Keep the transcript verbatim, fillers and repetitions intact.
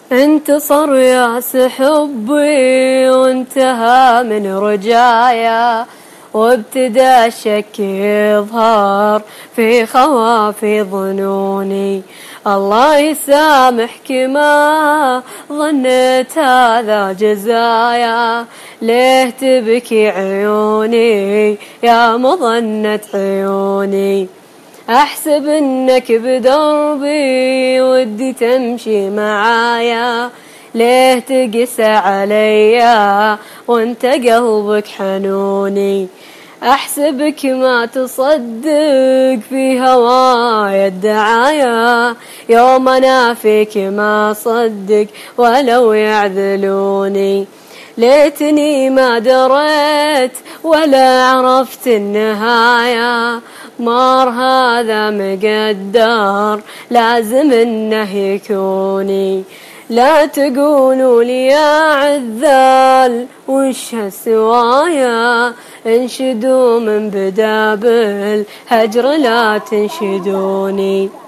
انتصر ياس حبي وانتهى من رجايا، وابتدى الشك يظهر في خوافي ظنوني. الله يسامحك ما ظنيت هذا جزايا، ليه تبكي عيوني يا مظنة عيوني؟ أحسب إنك بدربي ودي تمشي معايا، ليه تقسى عليا وانت قلبك حنوني؟ أحسبك ما تصدق في هواي الدعايا، يوم أنا فيك ما صدق ولو يعذلوني. ليتني ما دريت ولا عرفت النهاية، مار هذا مقدر لازم انه يكوني. لا تقولوا لي يا عذال وش هالسوايا، انشدوا من بدابل هجر لا تنشدوني.